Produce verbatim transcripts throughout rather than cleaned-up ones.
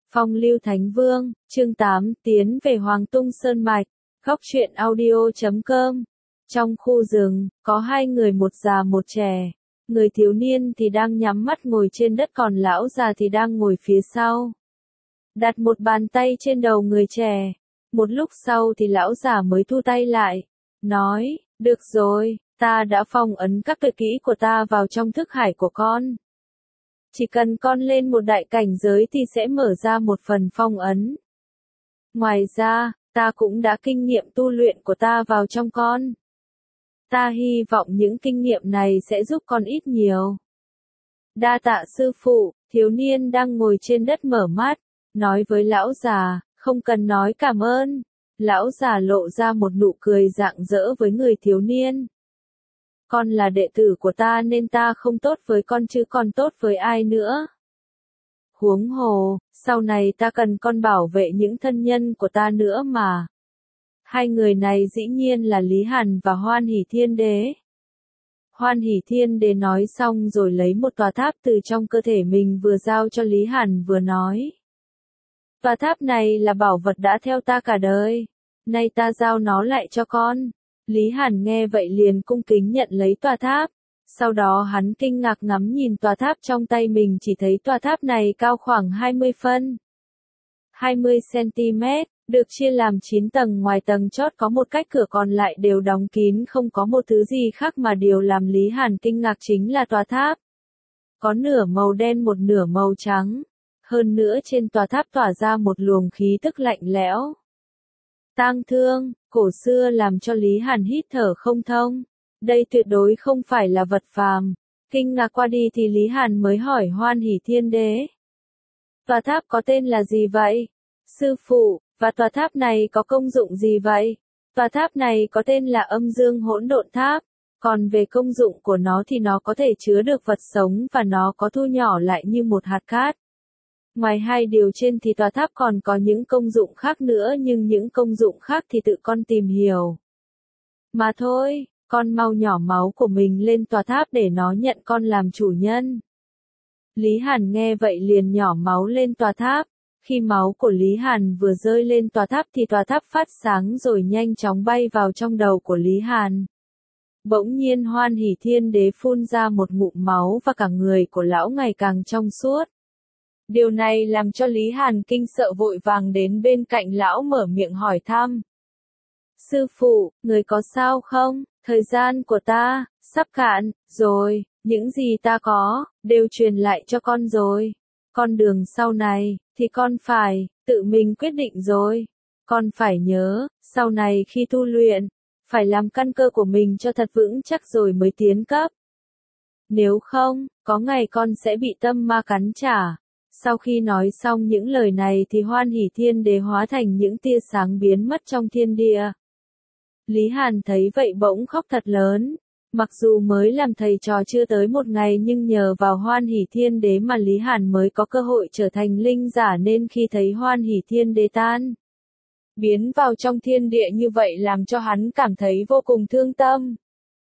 Phong lưu Thánh Vương, chương tám, tiến về Hoàng Tung Sơn Mạch, góc truyện audio chấm com. Trong khu rừng, có hai người, một già một trẻ. Người thiếu niên thì đang nhắm mắt ngồi trên đất, còn lão già thì đang ngồi phía sau. Đặt một bàn tay trên đầu người trẻ. Một lúc sau thì lão già mới thu tay lại. Nói, được rồi, ta đã phong ấn các tuyệt kỹ của ta vào trong thức hải của con. Chỉ cần con lên một đại cảnh giới thì sẽ mở ra một phần phong ấn. Ngoài ra, ta cũng đã kinh nghiệm tu luyện của ta vào trong con. Ta hy vọng những kinh nghiệm này sẽ giúp con ít nhiều. Đa tạ sư phụ. Thiếu niên đang ngồi trên đất mở mắt, nói với lão già, không cần nói cảm ơn. Lão già lộ ra một nụ cười rạng rỡ với người thiếu niên. Con là đệ tử của ta nên ta không tốt với con chứ còn tốt với ai nữa. Huống hồ, sau này ta cần con bảo vệ những thân nhân của ta nữa mà. Hai người này dĩ nhiên là Lý Hàn và Hoan Hỷ Thiên Đế. Hoan Hỷ Thiên Đế nói xong rồi lấy một tòa tháp từ trong cơ thể mình vừa giao cho Lý Hàn vừa nói. Tòa tháp này là bảo vật đã theo ta cả đời. Nay ta giao nó lại cho con. Lý Hàn nghe vậy liền cung kính nhận lấy tòa tháp. Sau đó hắn kinh ngạc ngắm nhìn tòa tháp trong tay mình, chỉ thấy tòa tháp này cao khoảng hai mươi phân. hai mươi xăng-ti-mét, được chia làm chín tầng, ngoài tầng chót có một cách cửa còn lại đều đóng kín, không có một thứ gì khác, mà điều làm Lý Hàn kinh ngạc chính là tòa tháp. Có nửa màu đen một nửa màu trắng. Hơn nữa trên tòa tháp tỏa ra một luồng khí tức lạnh lẽo. Tang thương, cổ xưa làm cho Lý Hàn hít thở không thông. Đây tuyệt đối không phải là vật phàm. Kinh ngạc qua đi thì Lý Hàn mới hỏi Hoan Hỷ Thiên Đế. Tòa tháp có tên là gì vậy? Sư phụ, và tòa tháp này có công dụng gì vậy? Tòa tháp này có tên là Âm Dương Hỗn Độn Tháp. Còn về công dụng của nó thì nó có thể chứa được vật sống và nó có thu nhỏ lại như một hạt cát. Ngoài hai điều trên thì tòa tháp còn có những công dụng khác nữa, nhưng những công dụng khác thì tự con tìm hiểu. Mà thôi, con mau nhỏ máu của mình lên tòa tháp để nó nhận con làm chủ nhân. Lý Hàn nghe vậy liền nhỏ máu lên tòa tháp. Khi máu của Lý Hàn vừa rơi lên tòa tháp thì tòa tháp phát sáng rồi nhanh chóng bay vào trong đầu của Lý Hàn. Bỗng nhiên Hoan Hỷ Thiên Đế phun ra một ngụm máu và cả người của lão ngày càng trong suốt. Điều này làm cho Lý Hàn kinh sợ, vội vàng đến bên cạnh lão mở miệng hỏi thăm. Sư phụ, người có sao không? Thời gian của ta sắp cạn rồi, những gì ta có đều truyền lại cho con rồi. Con đường sau này thì con phải tự mình quyết định rồi. Con phải nhớ, sau này khi tu luyện, phải làm căn cơ của mình cho thật vững chắc rồi mới tiến cấp. Nếu không, có ngày con sẽ bị tâm ma cắn trả. Sau khi nói xong những lời này thì Hoan Hỷ Thiên Đế hóa thành những tia sáng biến mất trong thiên địa. Lý Hàn thấy vậy bỗng khóc thật lớn. Mặc dù mới làm thầy trò chưa tới một ngày nhưng nhờ vào Hoan Hỷ Thiên Đế mà Lý Hàn mới có cơ hội trở thành linh giả, nên khi thấy Hoan Hỷ Thiên Đế tan biến vào trong thiên địa như vậy làm cho hắn cảm thấy vô cùng thương tâm.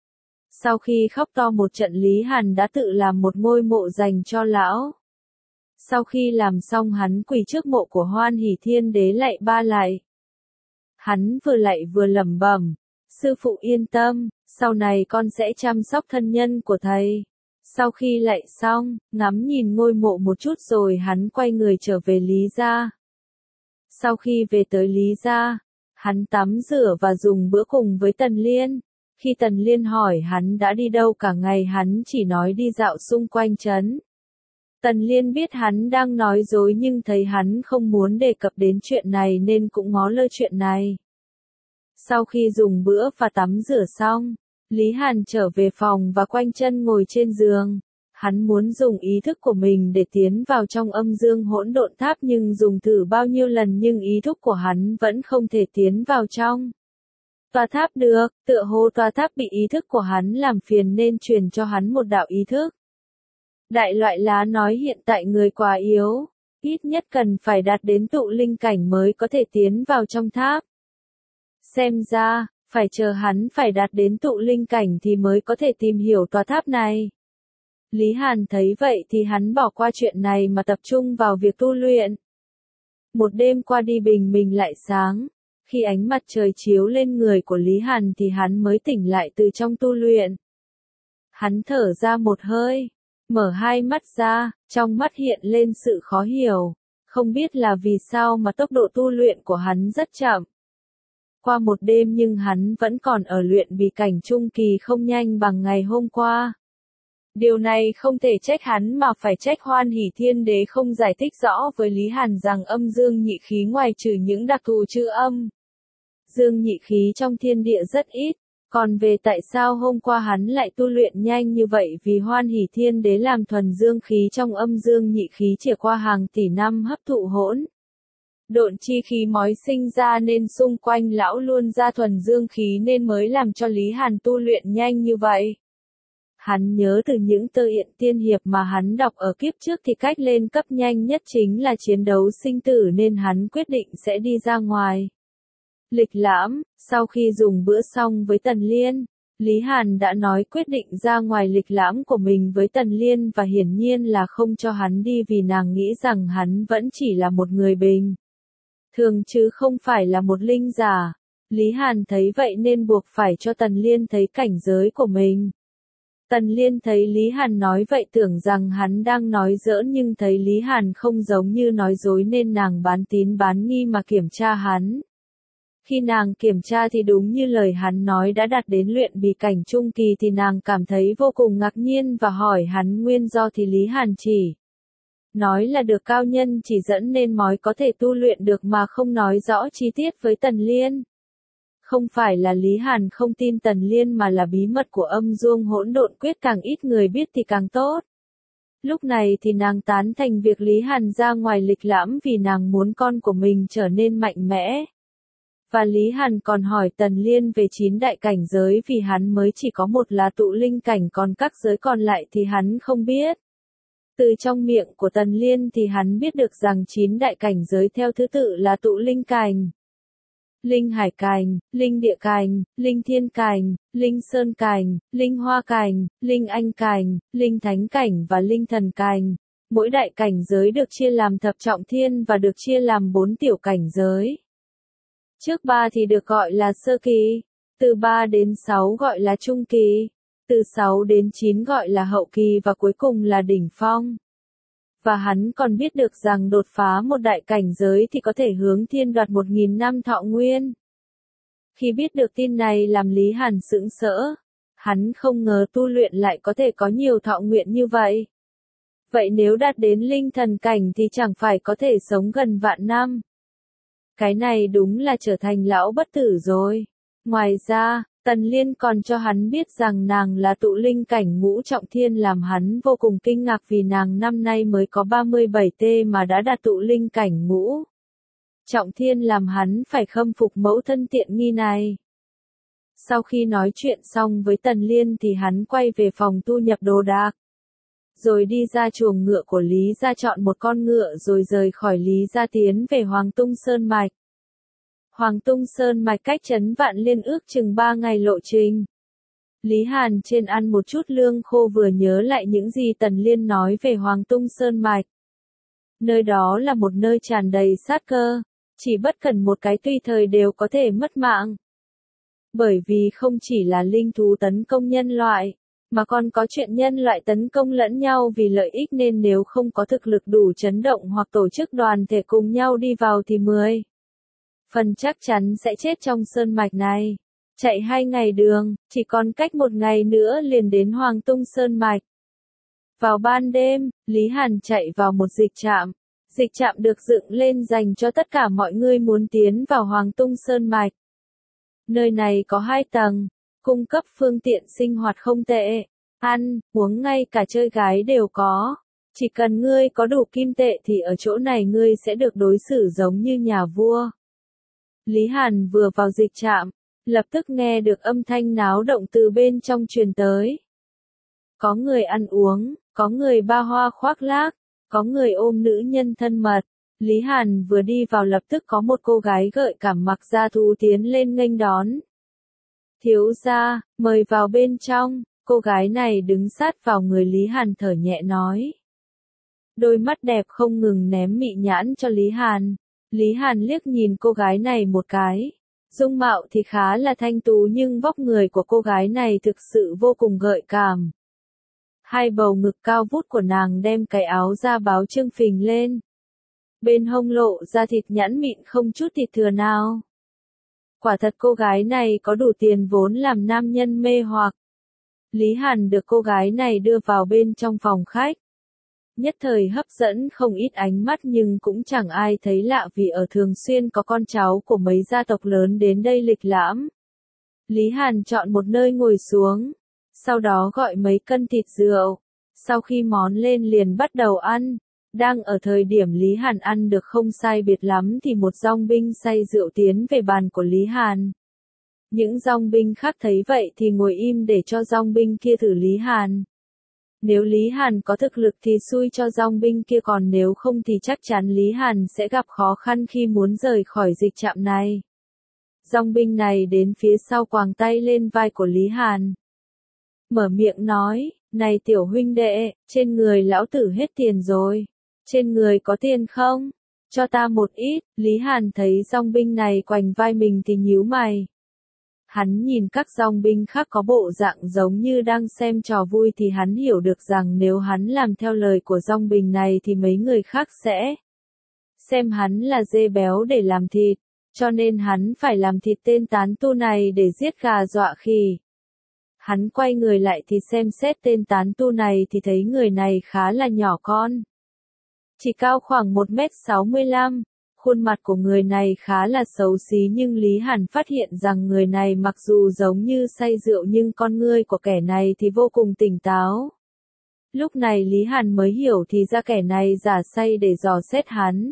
Sau khi khóc to một trận, Lý Hàn đã tự làm một ngôi mộ dành cho lão. Sau khi làm xong hắn quỳ trước mộ của Hoan Hỷ Thiên Đế lạy ba lạy. Hắn vừa lạy vừa lẩm bẩm, sư phụ yên tâm, sau này con sẽ chăm sóc thân nhân của thầy. Sau khi lạy xong, ngắm nhìn ngôi mộ một chút rồi hắn quay người trở về Lý gia. Sau khi về tới Lý gia, hắn tắm rửa và dùng bữa cùng với Tần Liên. Khi Tần Liên hỏi hắn đã đi đâu cả ngày, hắn chỉ nói đi dạo xung quanh trấn. Tần Liên biết hắn đang nói dối nhưng thấy hắn không muốn đề cập đến chuyện này nên cũng ngó lơ chuyện này. Sau khi dùng bữa và tắm rửa xong, Lý Hàn trở về phòng và quanh chân ngồi trên giường. Hắn muốn dùng ý thức của mình để tiến vào trong Âm Dương Hỗn Độn Tháp, nhưng dùng thử bao nhiêu lần nhưng ý thức của hắn vẫn không thể tiến vào trong tòa tháp được. Tựa hồ tòa tháp bị ý thức của hắn làm phiền nên truyền cho hắn một đạo ý thức. Đại loại lá nói hiện tại người quá yếu, ít nhất cần phải đạt đến tụ linh cảnh mới có thể tiến vào trong tháp. Xem ra, phải chờ hắn phải đạt đến tụ linh cảnh thì mới có thể tìm hiểu tòa tháp này. Lý Hàn thấy vậy thì hắn bỏ qua chuyện này mà tập trung vào việc tu luyện. Một đêm qua đi bình minh lại sáng. Khi ánh mặt trời chiếu lên người của Lý Hàn thì hắn mới tỉnh lại từ trong tu luyện. Hắn thở ra một hơi, mở hai mắt ra, trong mắt hiện lên sự khó hiểu. Không biết là vì sao mà tốc độ tu luyện của hắn rất chậm. Qua một đêm nhưng hắn vẫn còn ở luyện bí cảnh trung kỳ không nhanh bằng ngày hôm qua. Điều này không thể trách hắn mà phải trách Hoan Hỷ Thiên Đế không giải thích rõ với Lý Hàn rằng âm dương nhị khí ngoài trừ những đặc thù chữ âm, dương nhị khí trong thiên địa rất ít. Còn về tại sao hôm qua hắn lại tu luyện nhanh như vậy vì Hoan Hỷ Thiên Đế làm thuần dương khí trong âm dương nhị khí trải qua hàng tỷ năm hấp thụ hỗn độn chi khí mói sinh ra nên xung quanh lão luôn ra thuần dương khí nên mới làm cho Lý Hàn tu luyện nhanh như vậy. Hắn nhớ từ những tơ yện tiên hiệp mà hắn đọc ở kiếp trước thì cách lên cấp nhanh nhất chính là chiến đấu sinh tử nên hắn quyết định sẽ đi ra ngoài lịch lãm. Sau khi dùng bữa xong với Tần Liên, Lý Hàn đã nói quyết định ra ngoài lịch lãm của mình với Tần Liên và hiển nhiên là không cho hắn đi vì nàng nghĩ rằng hắn vẫn chỉ là một người bình thường chứ không phải là một linh giả. Lý Hàn thấy vậy nên buộc phải cho Tần Liên thấy cảnh giới của mình. Tần Liên thấy Lý Hàn nói vậy tưởng rằng hắn đang nói giỡn nhưng thấy Lý Hàn không giống như nói dối nên nàng bán tín bán nghi mà kiểm tra hắn. Khi nàng kiểm tra thì đúng như lời hắn nói đã đạt đến luyện bí cảnh trung kỳ thì nàng cảm thấy vô cùng ngạc nhiên và hỏi hắn nguyên do thì Lý Hàn chỉ nói là được cao nhân chỉ dẫn nên mới có thể tu luyện được mà không nói rõ chi tiết với Tần Liên. Không phải là Lý Hàn không tin Tần Liên mà là bí mật của âm dương hỗn độn quyết càng ít người biết thì càng tốt. Lúc này thì nàng tán thành việc Lý Hàn ra ngoài lịch lãm vì nàng muốn con của mình trở nên mạnh mẽ. Và Lý Hàn còn hỏi Tần Liên về chín đại cảnh giới vì hắn mới chỉ có một là tụ linh cảnh còn các giới còn lại thì hắn không biết. Từ trong miệng của Tần Liên thì hắn biết được rằng chín đại cảnh giới theo thứ tự là tụ linh cảnh, linh hải cảnh, linh địa cảnh, linh thiên cảnh, linh sơn cảnh, linh hoa cảnh, linh anh cảnh, linh thánh cảnh và linh thần cảnh. Mỗi đại cảnh giới được chia làm thập trọng thiên và được chia làm bốn tiểu cảnh giới. Trước ba thì được gọi là sơ kỳ, từ ba đến sáu gọi là trung kỳ, từ sáu đến chín gọi là hậu kỳ và cuối cùng là đỉnh phong. Và hắn còn biết được rằng đột phá một đại cảnh giới thì có thể hướng thiên đoạt một nghìn năm thọ nguyên. Khi biết được tin này làm Lý Hàn sững sỡ, hắn không ngờ tu luyện lại có thể có nhiều thọ nguyện như vậy. Vậy nếu đạt đến linh thần cảnh thì chẳng phải có thể sống gần vạn năm. Cái này đúng là trở thành lão bất tử rồi. Ngoài ra, Tần Liên còn cho hắn biết rằng nàng là tụ linh cảnh ngũ trọng thiên làm hắn vô cùng kinh ngạc vì nàng năm nay mới có ba mươi bảy tuổi mà đã đạt tụ linh cảnh ngũ trọng thiên làm hắn phải khâm phục mẫu thân tiện nghi này. Sau khi nói chuyện xong với Tần Liên thì hắn quay về phòng tu nhập đồ đạc. Rồi đi ra chuồng ngựa của Lý gia chọn một con ngựa rồi rời khỏi Lý gia tiến về Hoàng Tung Sơn Mạch. Hoàng Tung Sơn Mạch cách trấn Vạn Liên ước chừng ba ngày lộ trình. Lý Hàn trên ăn một chút lương khô vừa nhớ lại những gì Tần Liên nói về Hoàng Tung Sơn Mạch. Nơi đó là một nơi tràn đầy sát cơ, chỉ bất cần một cái tùy thời đều có thể mất mạng. Bởi vì không chỉ là linh thú tấn công nhân loại, mà còn có chuyện nhân loại tấn công lẫn nhau vì lợi ích nên nếu không có thực lực đủ chấn động hoặc tổ chức đoàn thể cùng nhau đi vào thì mười phần chắc chắn sẽ chết trong sơn mạch này. Chạy hai ngày đường, chỉ còn cách một ngày nữa liền đến Hoàng Tung Sơn Mạch. Vào ban đêm, Lý Hàn chạy vào một dịch trạm. Dịch trạm được dựng lên dành cho tất cả mọi người muốn tiến vào Hoàng Tung Sơn Mạch. Nơi này có hai tầng, cung cấp phương tiện sinh hoạt không tệ, ăn, uống ngay cả chơi gái đều có. Chỉ cần ngươi có đủ kim tệ thì ở chỗ này ngươi sẽ được đối xử giống như nhà vua. Lý Hàn vừa vào dịch trạm, lập tức nghe được âm thanh náo động từ bên trong truyền tới. Có người ăn uống, có người ba hoa khoác lác, có người ôm nữ nhân thân mật. Lý Hàn vừa đi vào lập tức có một cô gái gợi cảm mặc da thú tiến lên nghênh đón. Thiếu gia, mời vào bên trong. Cô gái này đứng sát vào người Lý Hàn thở nhẹ nói. Đôi mắt đẹp không ngừng ném mị nhãn cho Lý Hàn. Lý Hàn liếc nhìn cô gái này một cái. Dung mạo thì khá là thanh tú nhưng vóc người của cô gái này thực sự vô cùng gợi cảm. Hai bầu ngực cao vút của nàng đem cái áo da báo trưng phình lên. Bên hông lộ ra thịt nhẵn mịn không chút thịt thừa nào. Quả thật cô gái này có đủ tiền vốn làm nam nhân mê hoặc. Lý Hàn được cô gái này đưa vào bên trong phòng khách. Nhất thời hấp dẫn không ít ánh mắt nhưng cũng chẳng ai thấy lạ vì ở thường xuyên có con cháu của mấy gia tộc lớn đến đây lịch lãm. Lý Hàn chọn một nơi ngồi xuống, sau đó gọi mấy cân thịt rượu. Sau khi món lên liền bắt đầu ăn. Đang ở thời điểm Lý Hàn ăn được không sai biệt lắm thì một dòng binh say rượu tiến về bàn của Lý Hàn. Những dòng binh khác thấy vậy thì ngồi im để cho dòng binh kia thử Lý Hàn. Nếu Lý Hàn có thực lực thì xui cho dòng binh kia, còn nếu không thì chắc chắn Lý Hàn sẽ gặp khó khăn khi muốn rời khỏi dịch trạm này. Dòng binh này đến phía sau quàng tay lên vai của Lý Hàn. Mở miệng nói, này tiểu huynh đệ, trên người lão tử hết tiền rồi. Trên người có tiền không? Cho ta một ít. Lý Hàn thấy dòng binh này quành vai mình thì nhíu mày. Hắn nhìn các dòng binh khác có bộ dạng giống như đang xem trò vui thì hắn hiểu được rằng nếu hắn làm theo lời của dòng binh này thì mấy người khác sẽ xem hắn là dê béo để làm thịt, cho nên hắn phải làm thịt tên tán tu này để giết gà dọa khỉ. Hắn quay người lại thì xem xét tên tán tu này thì thấy người này khá là nhỏ con. Chỉ cao khoảng một mét sáu mươi lăm. Khuôn mặt của người này khá là xấu xí nhưng Lý Hàn phát hiện rằng người này mặc dù giống như say rượu nhưng con ngươi của kẻ này thì vô cùng tỉnh táo. Lúc này Lý Hàn mới hiểu thì ra kẻ này giả say để dò xét hắn.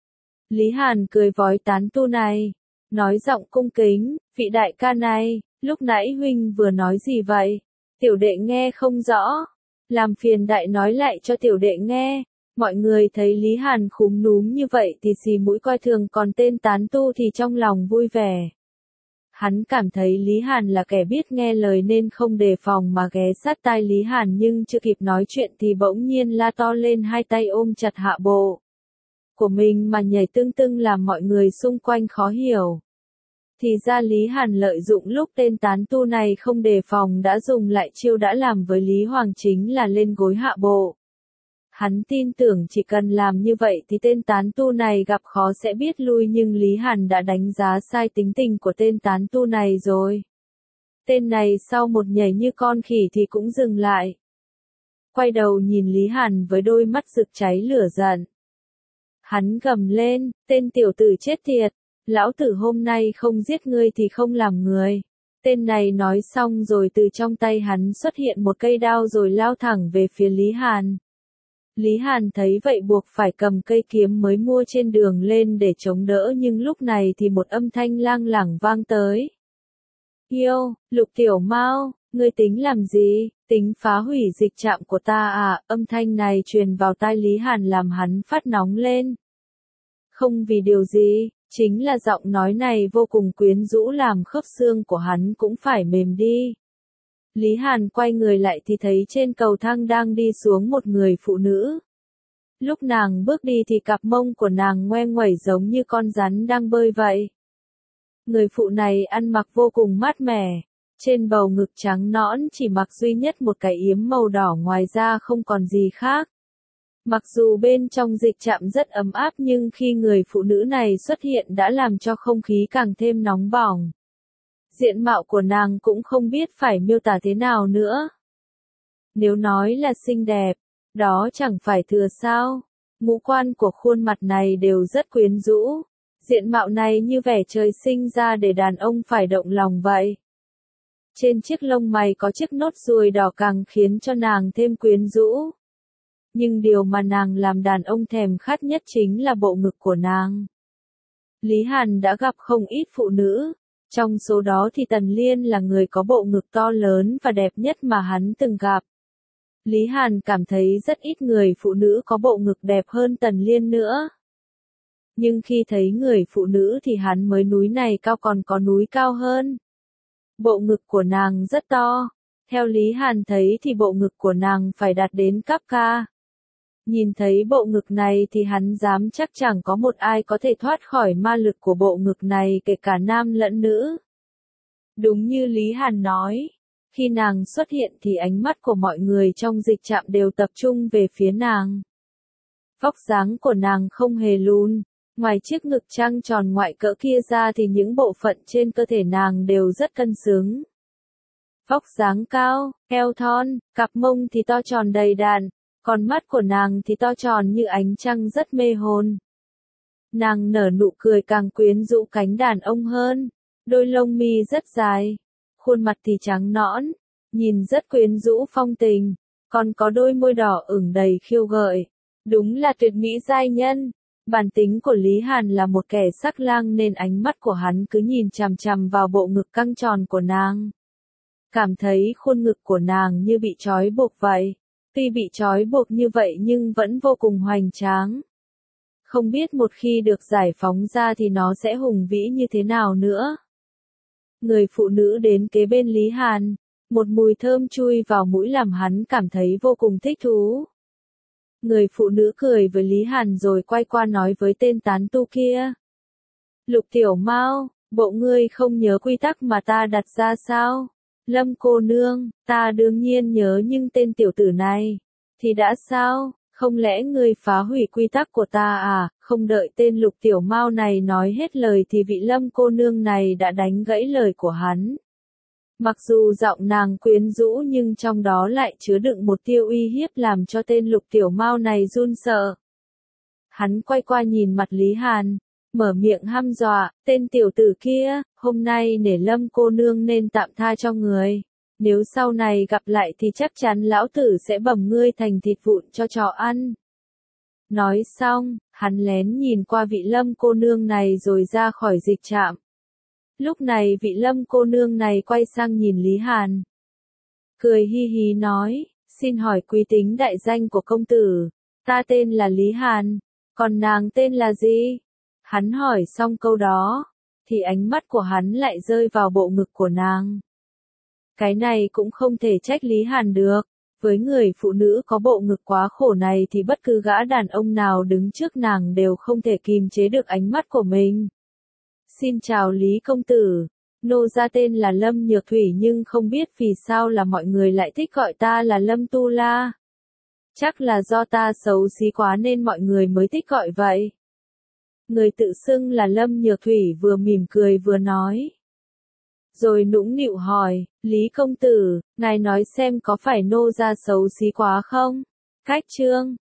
Lý Hàn cười vói tán tu này, nói giọng cung kính, vị đại ca này, lúc nãy huynh vừa nói gì vậy? Tiểu đệ nghe không rõ, làm phiền đại nói lại cho tiểu đệ nghe. Mọi người thấy Lý Hàn khúm núm như vậy thì xì mũi coi thường, còn tên tán tu thì trong lòng vui vẻ. Hắn cảm thấy Lý Hàn là kẻ biết nghe lời nên không đề phòng mà ghé sát tai Lý Hàn, nhưng chưa kịp nói chuyện thì bỗng nhiên la to lên, hai tay ôm chặt hạ bộ của mình mà nhảy tưng tưng làm mọi người xung quanh khó hiểu. Thì ra Lý Hàn lợi dụng lúc tên tán tu này không đề phòng đã dùng lại chiêu đã làm với Lý Hoàng, chính là lên gối hạ bộ. Hắn tin tưởng chỉ cần làm như vậy thì tên tán tu này gặp khó sẽ biết lui, nhưng Lý Hàn đã đánh giá sai tính tình của tên tán tu này rồi. Tên này sau một nhảy như con khỉ thì cũng dừng lại. Quay đầu nhìn Lý Hàn với đôi mắt rực cháy lửa giận. Hắn gầm lên, tên tiểu tử chết tiệt, lão tử hôm nay không giết ngươi thì không làm người. Tên này nói xong rồi từ trong tay hắn xuất hiện một cây đao rồi lao thẳng về phía Lý Hàn. Lý Hàn thấy vậy buộc phải cầm cây kiếm mới mua trên đường lên để chống đỡ, nhưng lúc này thì một âm thanh lang lảng vang tới. Yêu, Lục Tiểu Mao, ngươi tính làm gì? Tính phá hủy dịch trạm của ta à? Âm thanh này truyền vào tai Lý Hàn làm hắn phát nóng lên. Không vì điều gì, chính là giọng nói này vô cùng quyến rũ làm khớp xương của hắn cũng phải mềm đi. Lý Hàn quay người lại thì thấy trên cầu thang đang đi xuống một người phụ nữ. Lúc nàng bước đi thì cặp mông của nàng ngoe nguẩy giống như con rắn đang bơi vậy. Người phụ này ăn mặc vô cùng mát mẻ, trên bầu ngực trắng nõn chỉ mặc duy nhất một cái yếm màu đỏ, ngoài ra không còn gì khác. Mặc dù bên trong dịch trạm rất ấm áp nhưng khi người phụ nữ này xuất hiện đã làm cho không khí càng thêm nóng bỏng. Diện mạo của nàng cũng không biết phải miêu tả thế nào nữa. Nếu nói là xinh đẹp, đó chẳng phải thừa sao. Ngũ quan của khuôn mặt này đều rất quyến rũ. Diện mạo này như vẻ trời sinh ra để đàn ông phải động lòng vậy. Trên chiếc lông mày có chiếc nốt ruồi đỏ càng khiến cho nàng thêm quyến rũ. Nhưng điều mà nàng làm đàn ông thèm khát nhất chính là bộ ngực của nàng. Lý Hàn đã gặp không ít phụ nữ. Trong số đó thì Tần Liên là người có bộ ngực to lớn và đẹp nhất mà hắn từng gặp. Lý Hàn cảm thấy rất ít người phụ nữ có bộ ngực đẹp hơn Tần Liên nữa. Nhưng khi thấy người phụ nữ thì hắn mới núi này cao còn có núi cao hơn. Bộ ngực của nàng rất to. Theo Lý Hàn thấy thì bộ ngực của nàng phải đạt đến cáp ca. Nhìn thấy bộ ngực này thì hắn dám chắc chẳng có một ai có thể thoát khỏi ma lực của bộ ngực này kể cả nam lẫn nữ. Đúng như Lý Hàn nói, khi nàng xuất hiện thì ánh mắt của mọi người trong dịch trạm đều tập trung về phía nàng. Vóc dáng của nàng không hề lùn, ngoài chiếc ngực trăng tròn ngoại cỡ kia ra thì những bộ phận trên cơ thể nàng đều rất cân xứng. Vóc dáng cao, eo thon, cặp mông thì to tròn đầy đặn, còn mắt của nàng thì to tròn như ánh trăng rất mê hồn. Nàng nở nụ cười càng quyến rũ cánh đàn ông hơn, đôi lông mi rất dài, khuôn mặt thì trắng nõn, nhìn rất quyến rũ phong tình, còn có đôi môi đỏ ửng đầy khiêu gợi. Đúng là tuyệt mỹ giai nhân. Bản tính của Lý Hàn là một kẻ sắc lang nên ánh mắt của hắn cứ nhìn chằm chằm vào bộ ngực căng tròn của nàng. Cảm thấy khuôn ngực của nàng như bị trói buộc vậy. Tuy bị trói buộc như vậy nhưng vẫn vô cùng hoành tráng. Không biết một khi được giải phóng ra thì nó sẽ hùng vĩ như thế nào nữa. Người phụ nữ đến kế bên Lý Hàn, một mùi thơm chui vào mũi làm hắn cảm thấy vô cùng thích thú. Người phụ nữ cười với Lý Hàn rồi quay qua nói với tên tán tu kia. Lục Tiểu Mao, bộ ngươi không nhớ quy tắc mà ta đặt ra sao? Lâm cô nương, ta đương nhiên nhớ nhưng tên tiểu tử này, thì đã sao? Không lẽ ngươi phá hủy quy tắc của ta à? Không đợi tên Lục Tiểu Mao này nói hết lời thì vị Lâm cô nương này đã đánh gãy lời của hắn. Mặc dù giọng nàng quyến rũ nhưng trong đó lại chứa đựng một tia uy hiếp làm cho tên Lục Tiểu Mao này run sợ. Hắn quay qua nhìn mặt Lý Hàn, mở miệng hăm dọa, tên tiểu tử kia, hôm nay nể Lâm cô nương nên tạm tha cho người. Nếu sau này gặp lại thì chắc chắn lão tử sẽ bầm ngươi thành thịt vụn cho chó ăn. Nói xong, hắn lén nhìn qua vị Lâm cô nương này rồi ra khỏi dịch trạm. Lúc này vị Lâm cô nương này quay sang nhìn Lý Hàn. Cười hi hi nói, xin hỏi quý tính đại danh của công tử, ta tên là Lý Hàn, còn nàng tên là gì? Hắn hỏi xong câu đó, thì ánh mắt của hắn lại rơi vào bộ ngực của nàng. Cái này cũng không thể trách Lý Hàn được, với người phụ nữ có bộ ngực quá khổ này thì bất cứ gã đàn ông nào đứng trước nàng đều không thể kìm chế được ánh mắt của mình. Xin chào Lý công tử, nô gia tên là Lâm Nhược Thủy nhưng không biết vì sao là mọi người lại thích gọi ta là Lâm Tu La. Chắc là do ta xấu xí quá nên mọi người mới thích gọi vậy. Người tự xưng là Lâm Nhược Thủy vừa mỉm cười vừa nói. Rồi nũng nịu hỏi, Lý công tử, ngài nói xem có phải nô gia xấu xí quá không? Cách chương